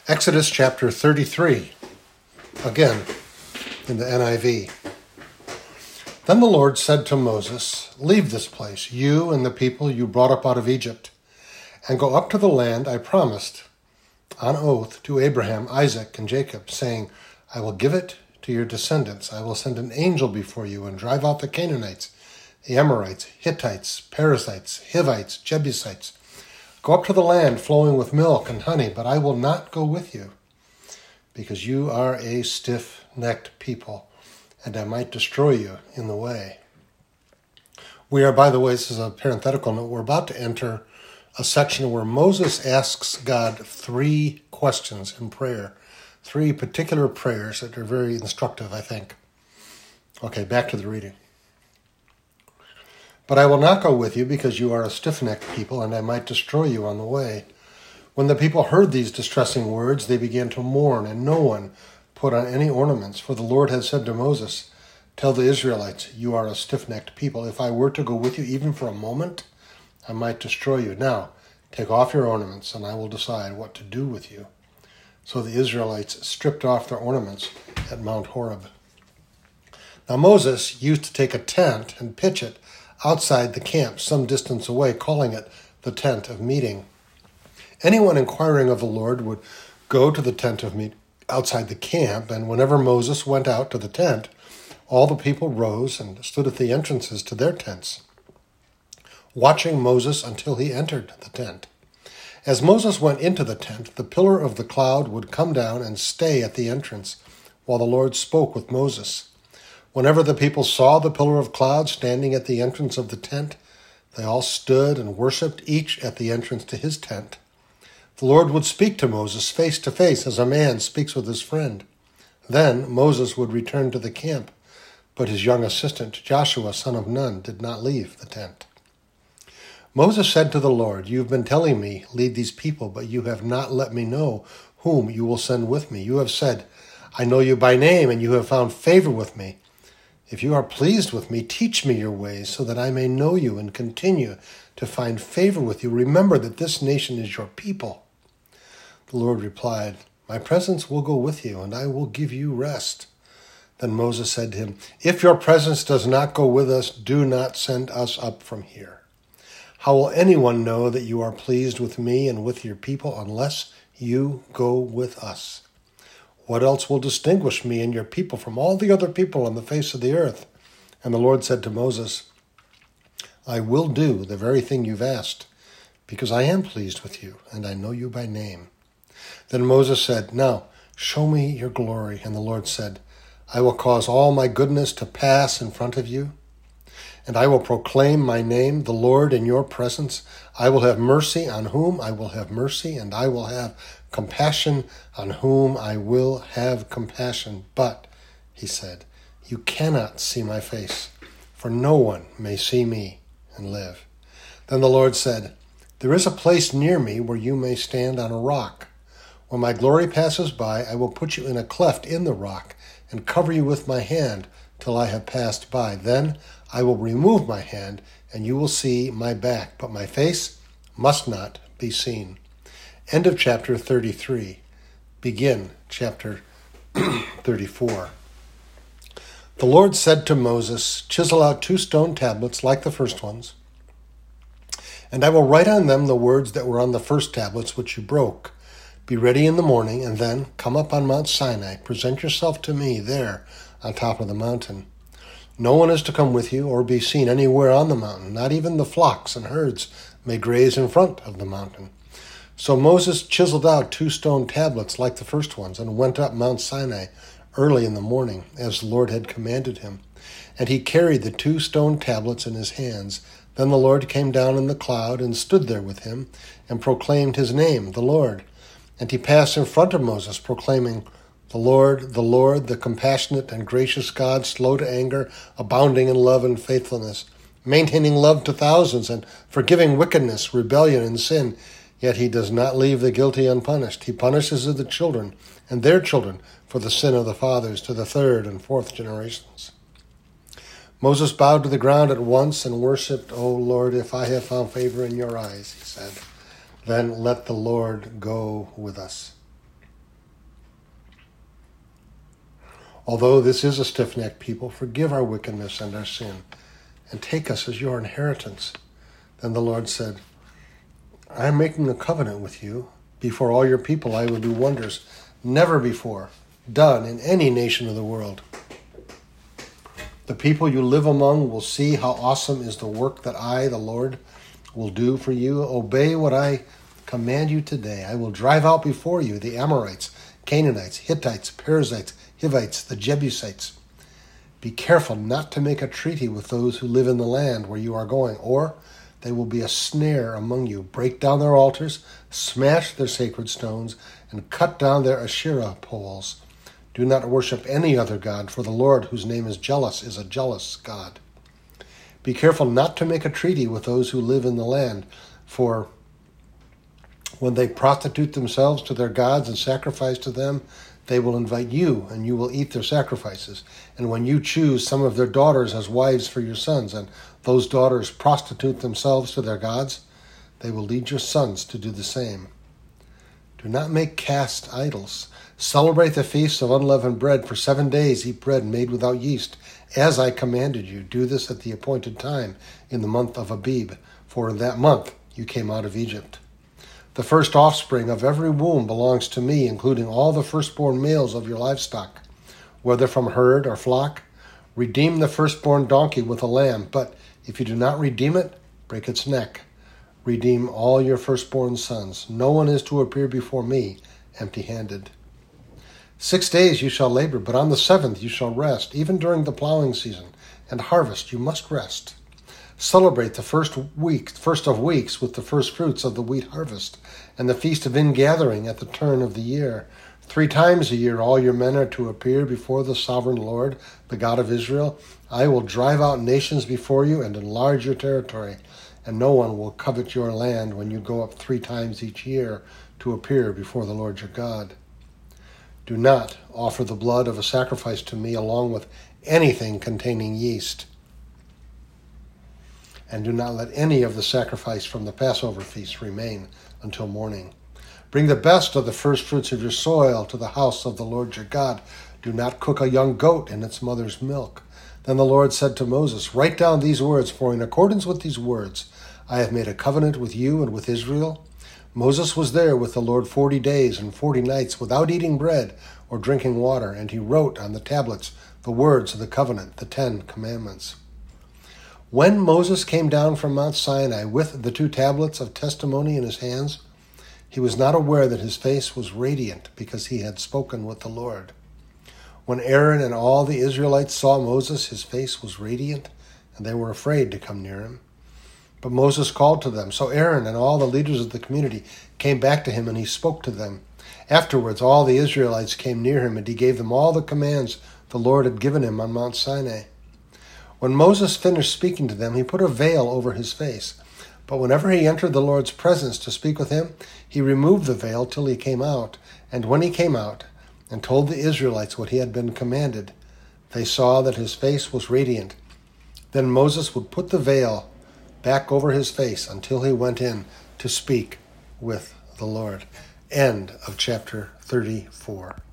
Exodus chapter 33, again in the NIV. Then the Lord said to Moses, "Leave this place, you and the people you brought up out of Egypt, and go up to the land I promised on oath to Abraham, Isaac, and Jacob, saying, I will give it to your descendants. I will send an angel before you and drive out the Canaanites, the Amorites, Hittites, Perizzites, Hivites, Jebusites. Go up to the land flowing with milk and honey, but I will not go with you, because you are a stiff-necked people, and I might destroy you in the way." We are, by the way, this is a parenthetical note, we're about to enter a section where Moses asks God 3 questions in prayer, 3 particular prayers that are very instructive, I think. Okay, back to the reading. "But I will not go with you because you are a stiff-necked people, and I might destroy you on the way." When the people heard these distressing words, they began to mourn, and no one put on any ornaments. For the Lord had said to Moses, "Tell the Israelites, you are a stiff-necked people. If I were to go with you even for a moment, I might destroy you. Now, take off your ornaments, and I will decide what to do with you." So the Israelites stripped off their ornaments at Mount Horeb. Now Moses used to take a tent and pitch it outside the camp some distance away, calling it the tent of meeting. Anyone inquiring of the Lord would go to the tent of meeting outside the camp, and whenever Moses went out to the tent, all the people rose and stood at the entrances to their tents, watching Moses until he entered the tent. As Moses went into the tent, the pillar of the cloud would come down and stay at the entrance while the Lord spoke with Moses. Whenever the people saw the pillar of cloud standing at the entrance of the tent, they all stood and worshipped, each at the entrance to his tent. The Lord would speak to Moses face to face as a man speaks with his friend. Then Moses would return to the camp, but his young assistant, Joshua, son of Nun, did not leave the tent. Moses said to the Lord, "You have been telling me, lead these people, but you have not let me know whom you will send with me. You have said, I know you by name, and you have found favor with me. If you are pleased with me, teach me your ways so that I may know you and continue to find favor with you. Remember that this nation is your people." The Lord replied, "My presence will go with you, and I will give you rest." Then Moses said to him, "If your presence does not go with us, do not send us up from here. How will anyone know that you are pleased with me and with your people unless you go with us? What else will distinguish me and your people from all the other people on the face of the earth?" And the Lord said to Moses, "I will do the very thing you've asked, because I am pleased with you, and I know you by name." Then Moses said, "Now show me your glory." And the Lord said, "I will cause all my goodness to pass in front of you, and I will proclaim my name, the Lord, in your presence. I will have mercy on whom I will have mercy, and I will have compassion on whom I will have compassion. But," he said, "you cannot see my face, for no one may see me and live." Then the Lord said, "There is a place near me where you may stand on a rock. When my glory passes by, I will put you in a cleft in the rock and cover you with my hand till I have passed by. Then I will remove my hand, and you will see my back, but my face must not be seen." End of chapter 33. Begin chapter 34. The Lord said to Moses, "Chisel out 2 stone tablets like the first ones, and I will write on them the words that were on the first tablets which you broke. Be ready in the morning, and then come up on Mount Sinai. Present yourself to me there on top of the mountain. No one is to come with you or be seen anywhere on the mountain. Not even the flocks and herds may graze in front of the mountain." So Moses chiseled out 2 stone tablets like the first ones and went up Mount Sinai early in the morning, as the Lord had commanded him. And he carried the 2 stone tablets in his hands. Then the Lord came down in the cloud and stood there with him and proclaimed his name, the Lord. And he passed in front of Moses, proclaiming, the Lord, the compassionate and gracious God, slow to anger, abounding in love and faithfulness, maintaining love to thousands, and forgiving wickedness, rebellion, and sin. Yet he does not leave the guilty unpunished. He punishes the children and their children for the sin of the fathers to the 3rd and 4th generations. Moses bowed to the ground at once and worshipped. "O Lord, if I have found favor in your eyes," he said, "then let the Lord go with us." Although this is a stiff-necked people, forgive our wickedness and our sin, and take us as your inheritance." Then the Lord said, "I am making a covenant with you. Before all your people I will do wonders never before done in any nation of the world. The people you live among will see how awesome is the work that I, the Lord, will do for you. Obey what I command you today. I will drive out before you the Amorites, Canaanites, Hittites, Perizzites, Hivites, the Jebusites. Be careful not to make a treaty with those who live in the land where you are going, or they will be a snare among you. Break down their altars, smash their sacred stones, and cut down their Asherah poles. Do not worship any other god, for the Lord, whose name is jealous, is a jealous God. Be careful not to make a treaty with those who live in the land, for when they prostitute themselves to their gods and sacrifice to them, they will invite you, and you will eat their sacrifices. And when you choose some of their daughters as wives for your sons, and those daughters prostitute themselves to their gods, they will lead your sons to do the same. Do not make cast idols. Celebrate the feast of unleavened bread. For 7 days eat bread made without yeast, as I commanded you. Do this at the appointed time in the month of Abib, for in that month you came out of Egypt. The first offspring of every womb belongs to me, including all the firstborn males of your livestock, whether from herd or flock. Redeem the firstborn donkey with a lamb, but if you do not redeem it, break its neck. Redeem all your firstborn sons. No one is to appear before me empty-handed. 6 days you shall labor, but on the 7th you shall rest. Even during the plowing season and harvest you must rest. Celebrate the first of weeks with the first fruits of the wheat harvest, and the feast of ingathering at the turn of the year. 3 times a year all your men are to appear before the sovereign Lord, the God of Israel. I will drive out nations before you and enlarge your territory, and no one will covet your land when you go up 3 times each year to appear before the Lord your God. Do not offer the blood of a sacrifice to me along with anything containing yeast. And do not let any of the sacrifice from the Passover feast remain until morning. Bring the best of the first fruits of your soil to the house of the Lord your God. Do not cook a young goat in its mother's milk. Then the Lord said to Moses, "Write down these words, for in accordance with these words I have made a covenant with you and with Israel." Moses was there with the Lord 40 days and 40 nights without eating bread or drinking water, and he wrote on the tablets the words of the covenant, the 10 commandments. When Moses came down from Mount Sinai with the 2 tablets of testimony in his hands, he was not aware that his face was radiant because he had spoken with the Lord. When Aaron and all the Israelites saw Moses, his face was radiant, and they were afraid to come near him. But Moses called to them. So Aaron and all the leaders of the community came back to him, and he spoke to them. Afterwards, all the Israelites came near him, and he gave them all the commands the Lord had given him on Mount Sinai. When Moses finished speaking to them, he put a veil over his face. But whenever he entered the Lord's presence to speak with him, he removed the veil till he came out. And when he came out and told the Israelites what he had been commanded, they saw that his face was radiant. Then Moses would put the veil back over his face until he went in to speak with the Lord. End of chapter 34.